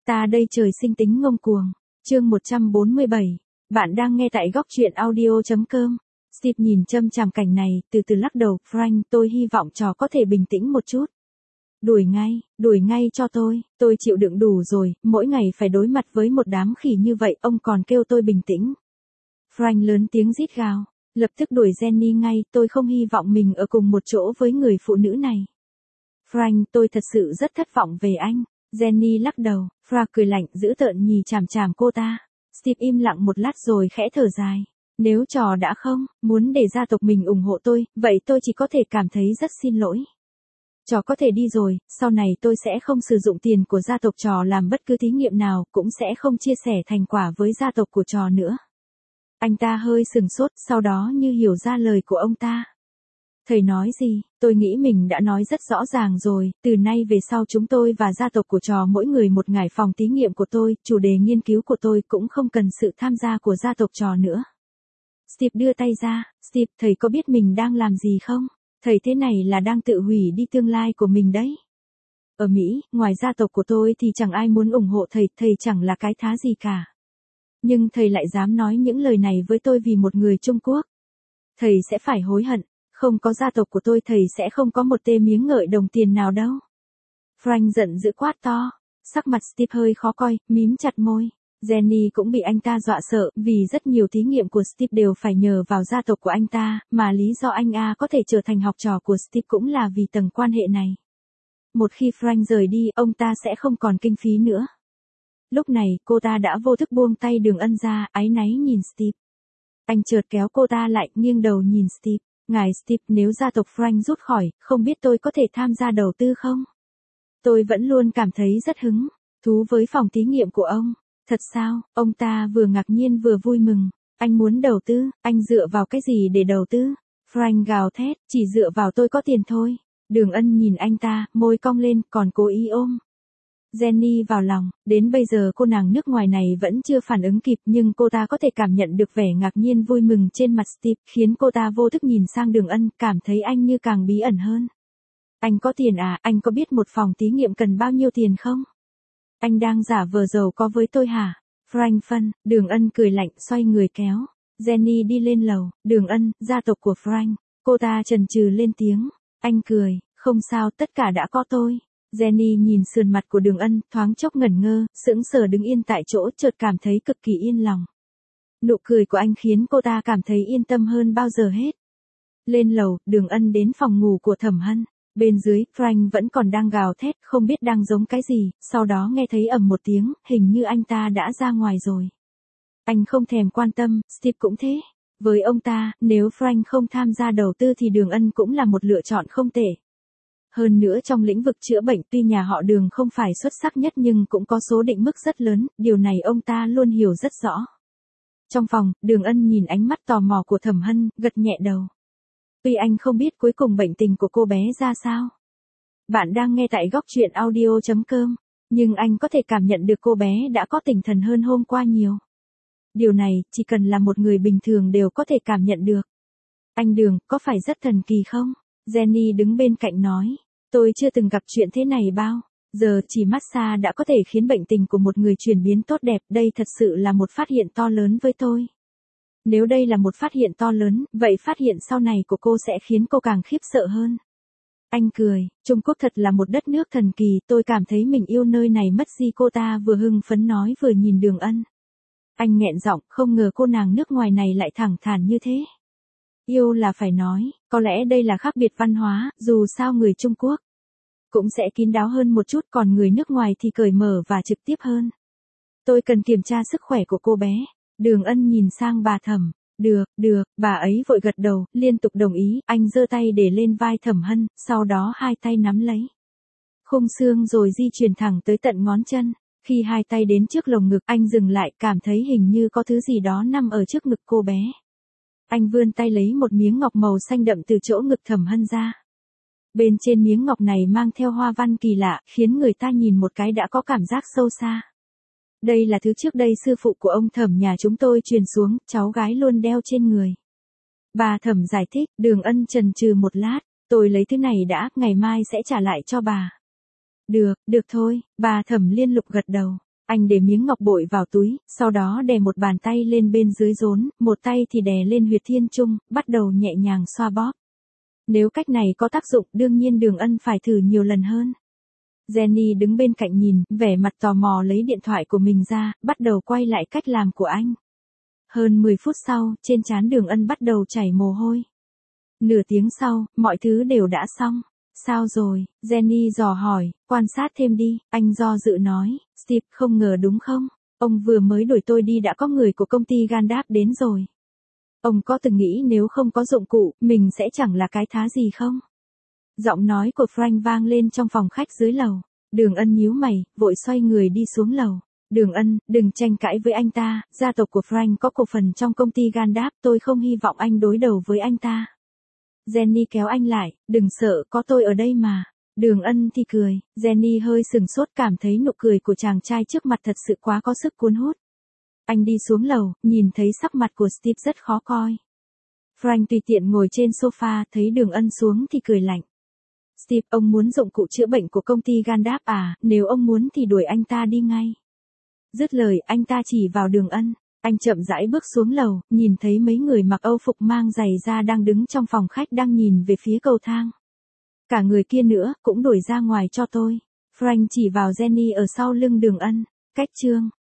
Ta đây trời sinh tính ngông cuồng. Chương 147. Bạn đang nghe tại góc truyện audio.com. Steve nhìn chăm chằm cảnh này, từ từ lắc đầu. Frank, tôi hy vọng trò có thể bình tĩnh một chút. Đuổi ngay cho tôi chịu đựng đủ rồi, mỗi ngày phải đối mặt với một đám khỉ như vậy, ông còn kêu tôi bình tĩnh. Frank lớn tiếng rít gào, lập tức đuổi Jenny ngay, tôi không hy vọng mình ở cùng một chỗ với người phụ nữ này. Frank, tôi thật sự rất thất vọng về anh. Jenny lắc đầu, Frank cười lạnh dữ tợn nhìn chằm chằm cô ta. Steve im lặng một lát rồi khẽ thở dài. Nếu trò đã không muốn để gia tộc mình ủng hộ tôi, vậy tôi chỉ có thể cảm thấy rất xin lỗi. Trò có thể đi rồi, sau này tôi sẽ không sử dụng tiền của gia tộc trò làm bất cứ thí nghiệm nào, cũng sẽ không chia sẻ thành quả với gia tộc của trò nữa. Anh ta hơi sừng sốt, sau đó như hiểu ra lời của ông ta. Thầy nói gì? Tôi nghĩ mình đã nói rất rõ ràng rồi, từ nay về sau chúng tôi và gia tộc của trò mỗi người một ngải phòng thí nghiệm của tôi, chủ đề nghiên cứu của tôi cũng không cần sự tham gia của gia tộc trò nữa. Steve đưa tay ra, Steve, thầy có biết mình đang làm gì không? Thầy thế này là đang tự hủy đi tương lai của mình đấy. Ở Mỹ, ngoài gia tộc của tôi thì chẳng ai muốn ủng hộ thầy, thầy chẳng là cái thá gì cả. Nhưng thầy lại dám nói những lời này với tôi vì một người Trung Quốc. Thầy sẽ phải hối hận, không có gia tộc của tôi thầy sẽ không có một tê miếng ngợi đồng tiền nào đâu. Frank giận dữ quát to, sắc mặt Steve hơi khó coi, mím chặt môi. Jenny cũng bị anh ta dọa sợ, vì rất nhiều thí nghiệm của Steve đều phải nhờ vào gia tộc của anh ta, mà lý do anh có thể trở thành học trò của Steve cũng là vì tầng quan hệ này. Một khi Frank rời đi, ông ta sẽ không còn kinh phí nữa. Lúc này, cô ta đã vô thức buông tay Đường Ân ra, áy náy nhìn Steve. Anh chợt kéo cô ta lại, nghiêng đầu nhìn Steve. Ngài Steve, nếu gia tộc Frank rút khỏi, không biết tôi có thể tham gia đầu tư không? Tôi vẫn luôn cảm thấy rất hứng thú với phòng thí nghiệm của ông. Thật sao? Ông ta vừa ngạc nhiên vừa vui mừng. Anh muốn đầu tư, anh dựa vào cái gì để đầu tư? Frank gào thét, chỉ dựa vào tôi có tiền thôi. Đường Ân nhìn anh ta, môi cong lên, còn cố ý ôm Jenny vào lòng. Đến bây giờ cô nàng nước ngoài này vẫn chưa phản ứng kịp, nhưng cô ta có thể cảm nhận được vẻ ngạc nhiên vui mừng trên mặt Steve, khiến cô ta vô thức nhìn sang Đường Ân, cảm thấy anh như càng bí ẩn hơn. Anh có tiền à? Anh có biết một phòng thí nghiệm cần bao nhiêu tiền không? Anh đang giả vờ giàu có với tôi hả? Frank phân, Đường Ân cười lạnh, xoay người kéo Jenny đi lên lầu. Đường Ân, gia tộc của Frank. Cô ta chần chừ lên tiếng. Anh cười, không sao, tất cả đã có tôi. Jenny nhìn sườn mặt của Đường Ân, thoáng chốc ngẩn ngơ, sững sờ đứng yên tại chỗ, chợt cảm thấy cực kỳ yên lòng. Nụ cười của anh khiến cô ta cảm thấy yên tâm hơn bao giờ hết. Lên lầu, Đường Ân đến phòng ngủ của Thẩm Hân. Bên dưới, Frank vẫn còn đang gào thét, không biết đang giống cái gì, sau đó nghe thấy ầm một tiếng, hình như anh ta đã ra ngoài rồi. Anh không thèm quan tâm, Steve cũng thế. Với ông ta, nếu Frank không tham gia đầu tư thì Đường Ân cũng là một lựa chọn không tệ. Hơn nữa trong lĩnh vực chữa bệnh tuy nhà họ Đường không phải xuất sắc nhất nhưng cũng có số định mức rất lớn, điều này ông ta luôn hiểu rất rõ. Trong phòng, Đường Ân nhìn ánh mắt tò mò của Thẩm Hân, gật nhẹ đầu. Tuy anh không biết cuối cùng bệnh tình của cô bé ra sao. Bạn đang nghe tại góc truyện audio.com, nhưng anh có thể cảm nhận được cô bé đã có tinh thần hơn hôm qua nhiều. Điều này, chỉ cần là một người bình thường đều có thể cảm nhận được. Anh Đường, có phải rất thần kỳ không? Jenny đứng bên cạnh nói, tôi chưa từng gặp chuyện thế này bao giờ, chỉ massage đã có thể khiến bệnh tình của một người chuyển biến tốt đẹp, đây thật sự là một phát hiện to lớn với tôi. Nếu đây là một phát hiện to lớn, vậy phát hiện sau này của cô sẽ khiến cô càng khiếp sợ hơn. Anh cười, Trung Quốc thật là một đất nước thần kỳ, tôi cảm thấy mình yêu nơi này mất gì, cô ta vừa hưng phấn nói vừa nhìn Đường Ân. Anh nghẹn giọng, không ngờ cô nàng nước ngoài này lại thẳng thắn như thế. Yêu là phải nói, có lẽ đây là khác biệt văn hóa, dù sao người Trung Quốc cũng sẽ kín đáo hơn một chút, còn người nước ngoài thì cởi mở và trực tiếp hơn. Tôi cần kiểm tra sức khỏe của cô bé. Đường Ân nhìn sang bà Thẩm. Được, bà ấy vội gật đầu, liên tục đồng ý, anh giơ tay để lên vai Thẩm Hân, sau đó hai tay nắm lấy khung xương rồi di chuyển thẳng tới tận ngón chân. Khi hai tay đến trước lồng ngực, anh dừng lại, cảm thấy hình như có thứ gì đó nằm ở trước ngực cô bé. Anh vươn tay lấy một miếng ngọc màu xanh đậm từ chỗ ngực Thẩm Hân ra. Bên trên miếng ngọc này mang theo hoa văn kỳ lạ, khiến người ta nhìn một cái đã có cảm giác sâu xa. Đây là thứ trước đây sư phụ của ông Thẩm nhà chúng tôi truyền xuống, cháu gái luôn đeo trên người. Bà Thẩm giải thích. Đường Ân chần chừ một lát, tôi lấy thứ này đã, ngày mai sẽ trả lại cho bà. Được thôi, bà Thẩm liên tục gật đầu. Anh để miếng ngọc bội vào túi, sau đó đè một bàn tay lên bên dưới rốn, một tay thì đè lên huyệt thiên trung, bắt đầu nhẹ nhàng xoa bóp. Nếu cách này có tác dụng, đương nhiên Đường Ân phải thử nhiều lần hơn. Jenny đứng bên cạnh nhìn, vẻ mặt tò mò lấy điện thoại của mình ra, bắt đầu quay lại cách làm của anh. Hơn 10 phút sau, trên trán Đường Ân bắt đầu chảy mồ hôi. Nửa tiếng sau, mọi thứ đều đã xong. Sao rồi? Jenny dò hỏi, quan sát thêm đi, anh do dự nói, Steve không ngờ đúng không? Ông vừa mới đuổi tôi đi đã có người của công ty Gandalf đến rồi. Ông có từng nghĩ nếu không có dụng cụ, mình sẽ chẳng là cái thá gì không? Giọng nói của Frank vang lên trong phòng khách dưới lầu. Đường Ân nhíu mày, vội xoay người đi xuống lầu. Đường Ân, đừng tranh cãi với anh ta, gia tộc của Frank có cổ phần trong công ty Gandalf, tôi không hy vọng anh đối đầu với anh ta. Jenny kéo anh lại, đừng sợ, có tôi ở đây mà. Đường Ân thì cười, Jenny hơi sừng sốt cảm thấy nụ cười của chàng trai trước mặt thật sự quá có sức cuốn hút. Anh đi xuống lầu, nhìn thấy sắc mặt của Steve rất khó coi. Frank tùy tiện ngồi trên sofa, thấy Đường Ân xuống thì cười lạnh. Steve, ông muốn dụng cụ chữa bệnh của công ty Gandalf à, nếu ông muốn thì đuổi anh ta đi ngay. Dứt lời, anh ta chỉ vào Đường Ân. Anh chậm rãi bước xuống lầu, nhìn thấy mấy người mặc âu phục mang giày da đang đứng trong phòng khách đang nhìn về phía cầu thang. Cả người kia nữa, cũng đuổi ra ngoài cho tôi. Frank chỉ vào Jenny ở sau lưng Đường Ân. Cách chương